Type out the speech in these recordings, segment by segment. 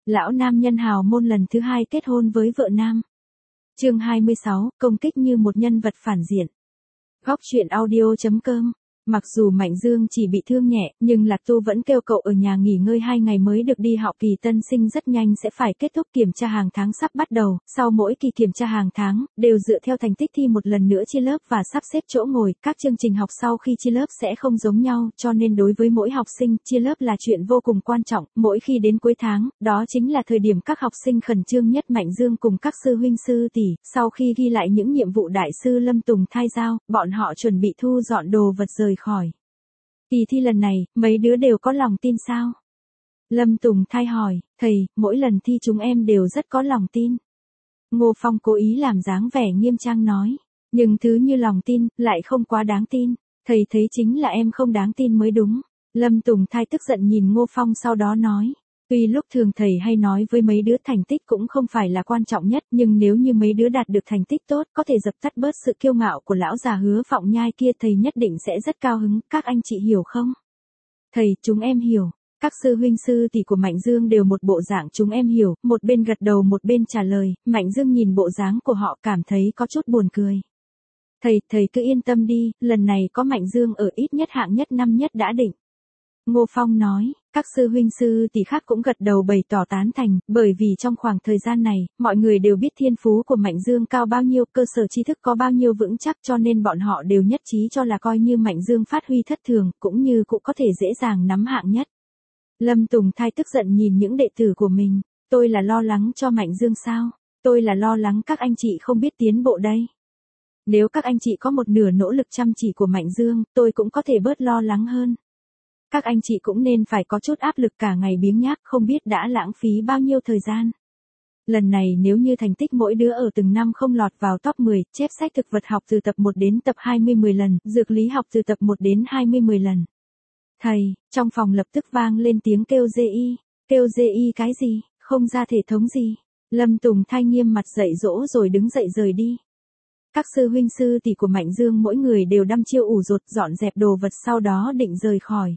Lão nam nhân hào môn lần thứ 2 kết hôn với vợ nam. Chương 26, công kích như một nhân vật phản diện. Góc truyện audio.com. Mặc dù Mạnh Dương chỉ bị thương nhẹ, nhưng Lạc Tu vẫn kêu cậu ở nhà nghỉ ngơi 2 ngày mới được đi học. Kỳ tân sinh rất nhanh sẽ phải kết thúc kiểm tra hàng tháng sắp bắt đầu, sau mỗi kỳ kiểm tra hàng tháng, đều dựa theo thành tích thi một lần nữa chia lớp và sắp xếp chỗ ngồi. Các chương trình học sau khi chia lớp sẽ không giống nhau, cho nên đối với mỗi học sinh, chia lớp là chuyện vô cùng quan trọng. Mỗi khi đến cuối tháng, đó chính là thời điểm các học sinh khẩn trương nhất. Mạnh Dương cùng các sư huynh sư tỷ, sau khi ghi lại những nhiệm vụ đại sư Lâm Tùng thay giao, bọn họ chuẩn bị thu dọn đồ vật rời khỏi. Kỳ thi lần này, mấy đứa đều có lòng tin sao? Lâm Tùng thay hỏi, thầy, mỗi lần thi chúng em đều rất có lòng tin. Ngô Phong cố ý làm dáng vẻ nghiêm trang nói, nhưng thứ như lòng tin, lại không quá đáng tin. Thầy thấy chính là em không đáng tin mới đúng. Lâm Tùng thay tức giận nhìn Ngô Phong sau đó nói. Tuy lúc thường thầy hay nói với mấy đứa thành tích cũng không phải là quan trọng nhất, nhưng nếu như mấy đứa đạt được thành tích tốt, có thể dập tắt bớt sự kiêu ngạo của lão già Hứa Vọng Nhai kia, thầy nhất định sẽ rất cao hứng. Các anh chị hiểu không? Thầy, chúng em hiểu. Các sư huynh sư tỷ của Mạnh Dương đều một bộ dạng chúng em hiểu, một bên gật đầu một bên trả lời. Mạnh Dương nhìn bộ dáng của họ cảm thấy có chút buồn cười. Thầy cứ yên tâm đi, lần này có Mạnh Dương ở, ít nhất hạng nhất năm nhất đã định. Ngô Phong nói, các sư huynh sư tỷ khác cũng gật đầu bày tỏ tán thành, bởi vì trong khoảng thời gian này, mọi người đều biết thiên phú của Mạnh Dương cao bao nhiêu, cơ sở tri thức có bao nhiêu vững chắc, cho nên bọn họ đều nhất trí cho là coi như Mạnh Dương phát huy thất thường, cũng như cũng có thể dễ dàng nắm hạng nhất. Lâm Tùng thay tức giận nhìn những đệ tử của mình, tôi là lo lắng cho Mạnh Dương sao? Tôi là lo lắng các anh chị không biết tiến bộ đây. Nếu các anh chị có một nửa nỗ lực chăm chỉ của Mạnh Dương, tôi cũng có thể bớt lo lắng hơn. Các anh chị cũng nên phải có chút áp lực, cả ngày biếng nhác không biết đã lãng phí bao nhiêu thời gian. Lần này nếu như thành tích mỗi đứa ở từng năm không lọt vào top 10, chép sách thực vật học từ tập 1 đến tập 20 10 lần, dược lý học từ tập 1 đến 20 10 lần. Thầy, trong phòng lập tức vang lên tiếng kêu GI cái gì, không ra thể thống gì. Lâm Tùng thay nghiêm mặt dậy dỗ rồi đứng dậy rời đi. Các sư huynh sư tỷ của Mạnh Dương mỗi người đều đăm chiêu ủ rột dọn dẹp đồ vật, sau đó định rời khỏi.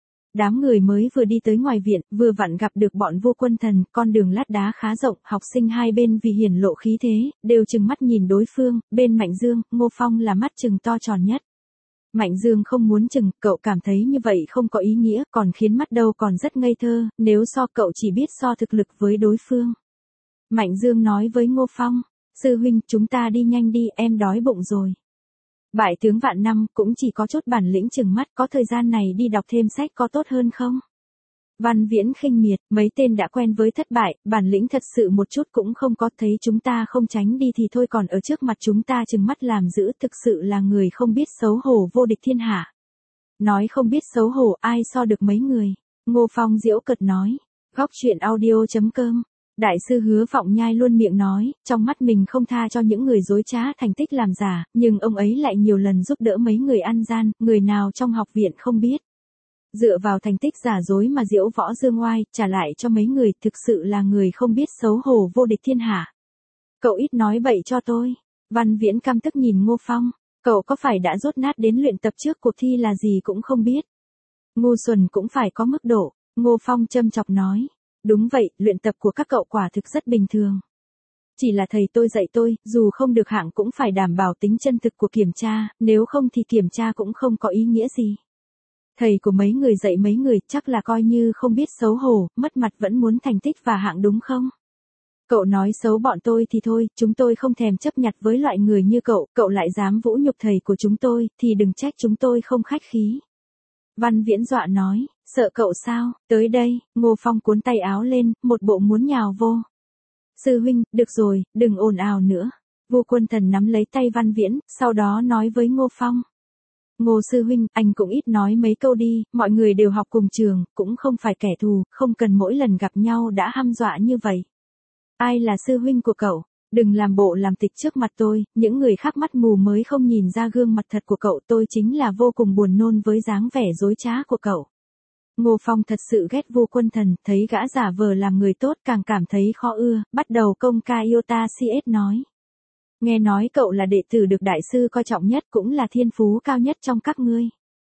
Đám người mới vừa đi tới ngoài viện, vừa vặn gặp được bọn Vô Quân Thần. Con đường lát đá khá rộng, học sinh hai bên vì hiển lộ khí thế, đều trừng mắt nhìn đối phương. Bên Mạnh Dương, Ngô Phong là mắt trừng to tròn nhất. Mạnh Dương không muốn chừng, cậu cảm thấy như vậy không có ý nghĩa, còn khiến mắt đâu còn rất ngây thơ, nếu so cậu chỉ biết so thực lực với đối phương. Mạnh Dương nói với Ngô Phong, sư huynh, chúng ta đi nhanh đi, em đói bụng rồi. Bại tướng vạn năm cũng chỉ có chút bản lĩnh, chừng mắt, có thời gian này đi đọc thêm sách có tốt hơn không? Văn Viễn khinh miệt, mấy tên đã quen với thất bại, bản lĩnh thật sự một chút cũng không có, thấy chúng ta không tránh đi thì thôi, còn ở trước mặt chúng ta chừng mắt làm dữ, thực sự là người không biết xấu hổ, vô địch thiên hạ. Nói không biết xấu hổ, ai so được mấy người? Ngô Phong giễu cợt nói. Góc truyện audio.com. Đại sư Hứa Vọng Nhai luôn miệng nói, trong mắt mình không tha cho những người dối trá thành tích làm giả, nhưng ông ấy lại nhiều lần giúp đỡ mấy người ăn gian, người nào trong học viện không biết. Dựa vào thành tích giả dối mà diễu võ dương oai, trả lại cho mấy người, thực sự là người không biết xấu hổ, vô địch thiên hạ. Cậu ít nói bậy cho tôi. Văn Viễn căm tức nhìn Ngô Phong, cậu có phải đã dốt nát đến luyện tập trước cuộc thi là gì cũng không biết. Ngu xuẩn cũng phải có mức độ. Ngô Phong châm chọc nói. Đúng vậy, luyện tập của các cậu quả thực rất bình thường. Chỉ là thầy tôi dạy tôi, dù không được hạng cũng phải đảm bảo tính chân thực của kiểm tra, nếu không thì kiểm tra cũng không có ý nghĩa gì. Thầy của mấy người dạy mấy người chắc là coi như không biết xấu hổ, mất mặt vẫn muốn thành tích và hạng đúng không? Cậu nói xấu bọn tôi thì thôi, chúng tôi không thèm chấp nhặt với loại người như cậu lại dám vũ nhục thầy của chúng tôi, thì đừng trách chúng tôi không khách khí. Văn Viễn dọa nói, sợ cậu sao, tới đây, Ngô Phong cuốn tay áo lên, một bộ muốn nhào vô. Sư huynh, được rồi, đừng ồn ào nữa. Vô Quân Thần nắm lấy tay Văn Viễn, sau đó nói với Ngô Phong. Ngô sư huynh, anh cũng ít nói mấy câu đi, mọi người đều học cùng trường, cũng không phải kẻ thù, không cần mỗi lần gặp nhau đã hăm dọa như vậy. Ai là sư huynh của cậu? Đừng làm bộ làm tịch trước mặt tôi, những người khác mắt mù mới không nhìn ra gương mặt thật của cậu, tôi chính là vô cùng buồn nôn với dáng vẻ dối trá của cậu. Ngô Phong thật sự ghét Vô Quân Thần, thấy gã giả vờ làm người tốt càng cảm thấy khó ưa, bắt đầu công ca Iota CS nói. Nghe nói cậu là đệ tử được đại sư coi trọng nhất, cũng là thiên phú cao nhất trong các ngươi.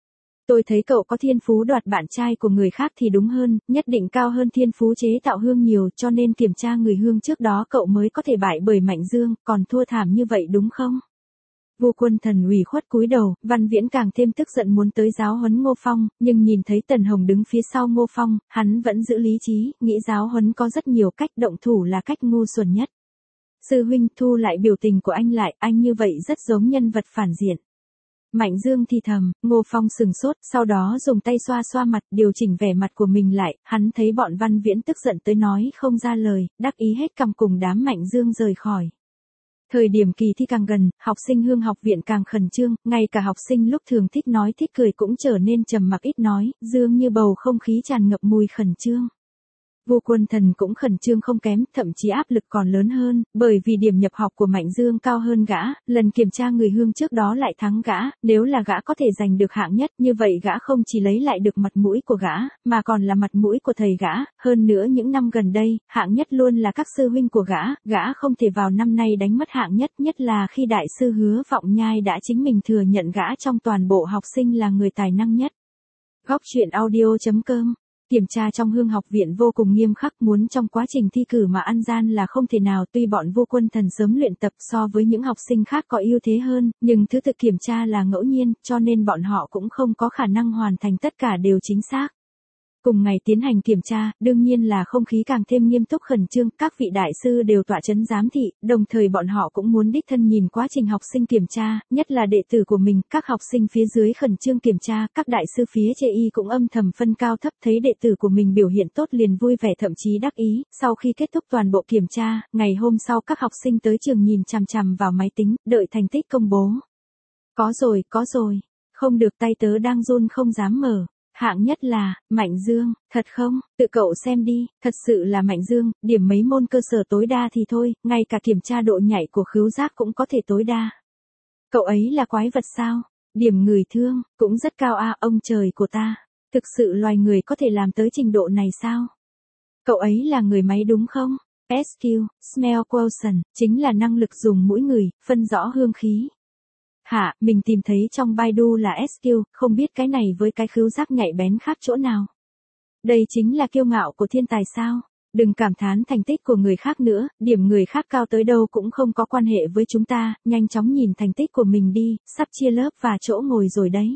Tôi thấy cậu có thiên phú đoạt bạn trai của người khác thì đúng hơn, nhất định cao hơn thiên phú chế tạo hương nhiều, cho nên kiểm tra người hương trước đó cậu mới có thể bại bởi Mạnh Dương, còn thua thảm như vậy đúng không? Vô Quân Thần ủy khuất cúi đầu, Văn Viễn càng thêm tức giận muốn tới giáo huấn Ngô Phong, nhưng nhìn thấy Tần Hồng đứng phía sau Ngô Phong, hắn vẫn giữ lý trí, nghĩ giáo huấn có rất nhiều cách, động thủ là cách ngu xuẩn nhất. Sư huynh, thu lại biểu tình của anh lại, anh như vậy rất giống nhân vật phản diện. Mạnh Dương thì thầm, Ngô Phong sừng sốt, sau đó dùng tay xoa xoa mặt, điều chỉnh vẻ mặt của mình lại, hắn thấy bọn Văn Viễn tức giận tới nói không ra lời, đắc ý hết cằm cùng đám Mạnh Dương rời khỏi. Thời điểm kỳ thi càng gần, học sinh Hương học viện càng khẩn trương, ngay cả học sinh lúc thường thích nói thích cười cũng trở nên trầm mặc ít nói, dường như bầu không khí tràn ngập mùi khẩn trương. Vô Quân Thần cũng khẩn trương không kém, thậm chí áp lực còn lớn hơn, bởi vì điểm nhập học của Mạnh Dương cao hơn gã, lần kiểm tra người hương trước đó lại thắng gã, nếu là gã có thể giành được hạng nhất, như vậy gã không chỉ lấy lại được mặt mũi của gã, mà còn là mặt mũi của thầy gã, hơn nữa những năm gần đây, hạng nhất luôn là các sư huynh của gã không thể vào năm nay đánh mất hạng nhất, nhất là khi đại sư Hứa Vọng Nhai đã chính mình thừa nhận gã trong toàn bộ học sinh là người tài năng nhất. Góc truyện audio.com. Kiểm tra trong Hương học viện vô cùng nghiêm khắc, muốn trong quá trình thi cử mà ăn gian là không thể nào, tuy bọn Vô Quân Thần sớm luyện tập so với những học sinh khác có ưu thế hơn, nhưng thứ tự kiểm tra là ngẫu nhiên, cho nên bọn họ cũng không có khả năng hoàn thành tất cả đều chính xác. Cùng ngày tiến hành kiểm tra, đương nhiên là không khí càng thêm nghiêm túc khẩn trương, các vị đại sư đều tọa chấn giám thị, đồng thời bọn họ cũng muốn đích thân nhìn quá trình học sinh kiểm tra, nhất là đệ tử của mình, các học sinh phía dưới khẩn trương kiểm tra, các đại sư phía trên y cũng âm thầm phân cao thấp, thấy đệ tử của mình biểu hiện tốt liền vui vẻ thậm chí đắc ý. Sau khi kết thúc toàn bộ kiểm tra, ngày hôm sau các học sinh tới trường nhìn chằm chằm vào máy tính, đợi thành tích công bố. Có rồi, không được, tay tớ đang run không dám mở. Hạng nhất là, Mạnh Dương, thật không, tự cậu xem đi, thật sự là Mạnh Dương, điểm mấy môn cơ sở tối đa thì thôi, ngay cả kiểm tra độ nhạy của khứu giác cũng có thể tối đa. Cậu ấy là quái vật sao? Điểm người thương, cũng rất cao a, ông trời của ta. Thực sự loài người có thể làm tới trình độ này sao? Cậu ấy là người máy đúng không? SQ, Smell Quotient, chính là năng lực dùng mũi người, phân rõ hương khí. Hả, mình tìm thấy trong Baidu là SQ, không biết cái này với cái khứu giác nhạy bén khác chỗ nào. Đây chính là kiêu ngạo của thiên tài sao? Đừng cảm thán thành tích của người khác nữa, điểm người khác cao tới đâu cũng không có quan hệ với chúng ta, nhanh chóng nhìn thành tích của mình đi, sắp chia lớp và chỗ ngồi rồi đấy.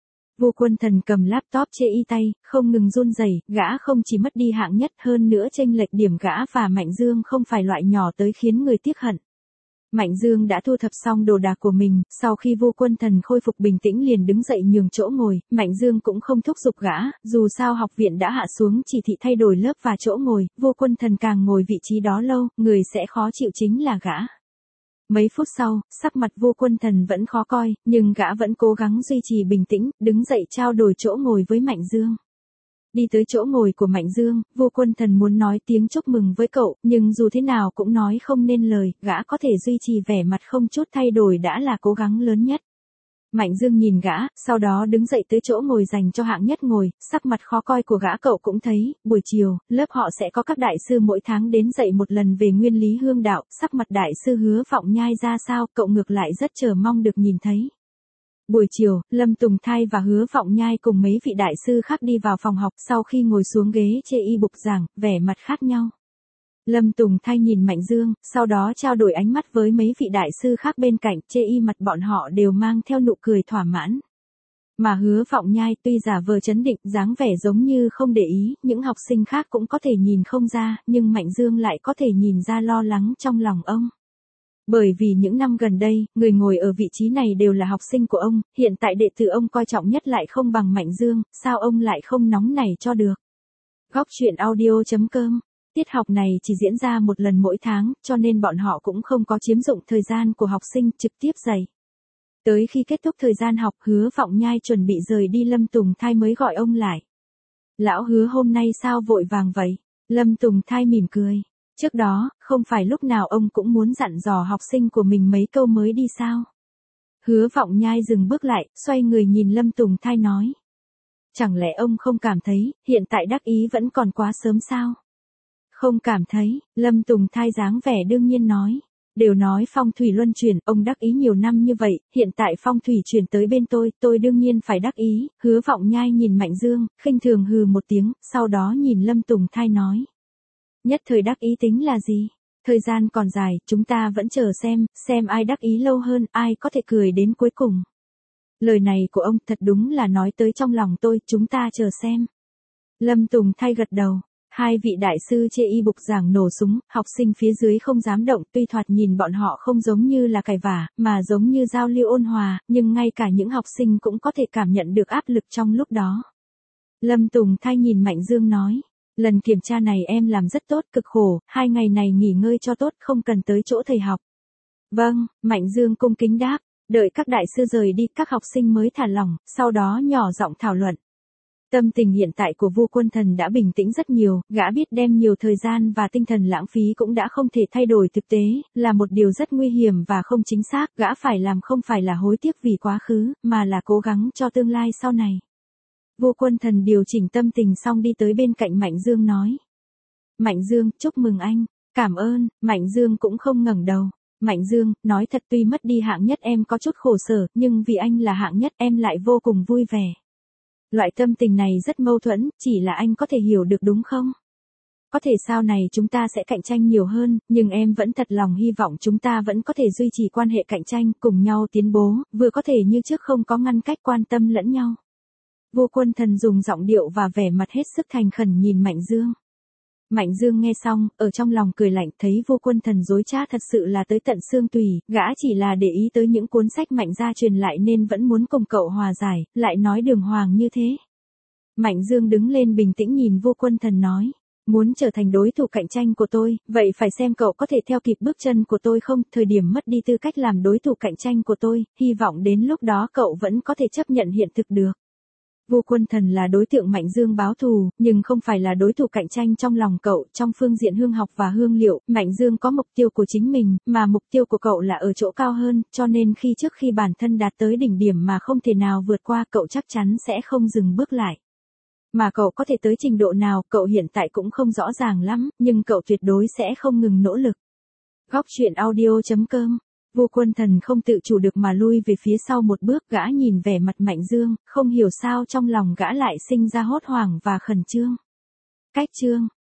Vô Quân Thần cầm laptop chê y tay, không ngừng run rẩy, gã không chỉ mất đi hạng nhất, hơn nữa chênh lệch điểm gã và Mạnh Dương không phải loại nhỏ tới khiến người tiếc hận. Mạnh Dương đã thu thập xong đồ đạc của mình, sau khi Vô Quân Thần khôi phục bình tĩnh liền đứng dậy nhường chỗ ngồi, Mạnh Dương cũng không thúc giục gã, dù sao học viện đã hạ xuống chỉ thị thay đổi lớp và chỗ ngồi, Vô Quân Thần càng ngồi vị trí đó lâu, người sẽ khó chịu chính là gã. Mấy phút sau, sắc mặt Vô Quân Thần vẫn khó coi, nhưng gã vẫn cố gắng duy trì bình tĩnh, đứng dậy trao đổi chỗ ngồi với Mạnh Dương. Đi tới chỗ ngồi của Mạnh Dương, Vô Quân Thần muốn nói tiếng chúc mừng với cậu, nhưng dù thế nào cũng nói không nên lời, gã có thể duy trì vẻ mặt không chút thay đổi đã là cố gắng lớn nhất. Mạnh Dương nhìn gã, sau đó đứng dậy tới chỗ ngồi dành cho hạng nhất ngồi, sắc mặt khó coi của gã cậu cũng thấy, buổi chiều, lớp họ sẽ có các đại sư mỗi tháng đến dạy một lần về nguyên lý hương đạo, sắc mặt đại sư Hứa Vọng Nhai ra sao, cậu ngược lại rất chờ mong được nhìn thấy. Buổi chiều, Lâm Tùng Thai và Hứa Vọng Nhai cùng mấy vị đại sư khác đi vào phòng học, sau khi ngồi xuống ghế chê y bục giảng, vẻ mặt khác nhau. Lâm Tùng Thai nhìn Mạnh Dương, sau đó trao đổi ánh mắt với mấy vị đại sư khác bên cạnh, chê y mặt bọn họ đều mang theo nụ cười thỏa mãn. Mà Hứa Vọng Nhai tuy giả vờ trấn định, dáng vẻ giống như không để ý, những học sinh khác cũng có thể nhìn không ra, nhưng Mạnh Dương lại có thể nhìn ra lo lắng trong lòng ông. Bởi vì những năm gần đây, người ngồi ở vị trí này đều là học sinh của ông, hiện tại đệ tử ông coi trọng nhất lại không bằng Mạnh Dương, sao ông lại không nóng nảy cho được. Góc truyện audio.com. Tiết học này chỉ diễn ra một lần mỗi tháng, cho nên bọn họ cũng không có chiếm dụng thời gian của học sinh trực tiếp dạy. Tới khi kết thúc thời gian học, Hứa Vọng Nhai chuẩn bị rời đi, Lâm Tùng Thai mới gọi ông lại. Lão Hứa, hôm nay sao vội vàng vậy? Lâm Tùng Thai mỉm cười. Trước đó, không phải lúc nào ông cũng muốn dặn dò học sinh của mình mấy câu mới đi sao? Hứa Vọng Nhai dừng bước lại, xoay người nhìn Lâm Tùng Thai nói. Chẳng lẽ ông không cảm thấy, hiện tại đắc ý vẫn còn quá sớm sao? Không cảm thấy, Lâm Tùng Thai dáng vẻ đương nhiên nói. đều nói phong thủy luân chuyển, ông đắc ý nhiều năm như vậy, hiện tại phong thủy chuyển tới bên tôi đương nhiên phải đắc ý. Hứa Vọng Nhai nhìn Mạnh Dương, khinh thường hừ một tiếng, sau đó nhìn Lâm Tùng Thai nói. Nhất thời đắc ý tính là gì? Thời gian còn dài, chúng ta vẫn chờ xem ai đắc ý lâu hơn, ai có thể cười đến cuối cùng. Lời này của ông thật đúng là nói tới trong lòng tôi, chúng ta chờ xem. Lâm Tùng Thai gật đầu. Hai vị đại sư chê y bục giảng nổ súng, học sinh phía dưới không dám động, tuy thoạt nhìn bọn họ không giống như là cãi vả, mà giống như giao lưu ôn hòa, nhưng ngay cả những học sinh cũng có thể cảm nhận được áp lực trong lúc đó. Lâm Tùng Thai nhìn Mạnh Dương nói, lần kiểm tra này em làm rất tốt, cực khổ, 2 ngày này nghỉ ngơi cho tốt, không cần tới chỗ thầy học. Vâng, Mạnh Dương cung kính đáp, đợi các đại sư rời đi, các học sinh mới thả lỏng, sau đó nhỏ giọng thảo luận. Tâm tình hiện tại của Vu Quân Thần đã bình tĩnh rất nhiều, gã biết đem nhiều thời gian và tinh thần lãng phí cũng đã không thể thay đổi thực tế, là một điều rất nguy hiểm và không chính xác, gã phải làm không phải là hối tiếc vì quá khứ, mà là cố gắng cho tương lai sau này. Vu Quân Thần điều chỉnh tâm tình xong đi tới bên cạnh Mạnh Dương nói. Mạnh Dương, chúc mừng anh, cảm ơn. Mạnh Dương cũng không ngẩng đầu. Mạnh Dương, nói thật tuy mất đi hạng nhất em có chút khổ sở, nhưng vì anh là hạng nhất em lại vô cùng vui vẻ. Loại tâm tình này rất mâu thuẫn, chỉ là anh có thể hiểu được đúng không? Có thể sau này chúng ta sẽ cạnh tranh nhiều hơn, nhưng em vẫn thật lòng hy vọng chúng ta vẫn có thể duy trì quan hệ cạnh tranh, cùng nhau tiến bố, vừa có thể như trước không có ngăn cách quan tâm lẫn nhau. Vu Quân Thần dùng giọng điệu và vẻ mặt hết sức thành khẩn nhìn Mạnh Dương. Mạnh Dương nghe xong, ở trong lòng cười lạnh, thấy Vu Quân Thần dối trá thật sự là tới tận xương tủy, gã chỉ là để ý tới những cuốn sách Mạnh gia truyền lại nên vẫn muốn cùng cậu hòa giải, lại nói đường hoàng như thế. Mạnh Dương đứng lên bình tĩnh nhìn Vu Quân Thần nói, muốn trở thành đối thủ cạnh tranh của tôi, vậy phải xem cậu có thể theo kịp bước chân của tôi không, thời điểm mất đi tư cách làm đối thủ cạnh tranh của tôi, hy vọng đến lúc đó cậu vẫn có thể chấp nhận hiện thực được. Vu Quân Thần là đối tượng Mạnh Dương báo thù, nhưng không phải là đối thủ cạnh tranh trong lòng cậu. Trong phương diện hương học và hương liệu, Mạnh Dương có mục tiêu của chính mình, mà mục tiêu của cậu là ở chỗ cao hơn, cho nên trước khi bản thân đạt tới đỉnh điểm mà không thể nào vượt qua, cậu chắc chắn sẽ không dừng bước lại. Mà cậu có thể tới trình độ nào, cậu hiện tại cũng không rõ ràng lắm, nhưng cậu tuyệt đối sẽ không ngừng nỗ lực. Góc truyện audio.com. Vu Quân Thần không tự chủ được mà lui về phía sau một bước, gã nhìn vẻ mặt Mạnh Dương, không hiểu sao trong lòng gã lại sinh ra hốt hoảng và khẩn trương. Cách chương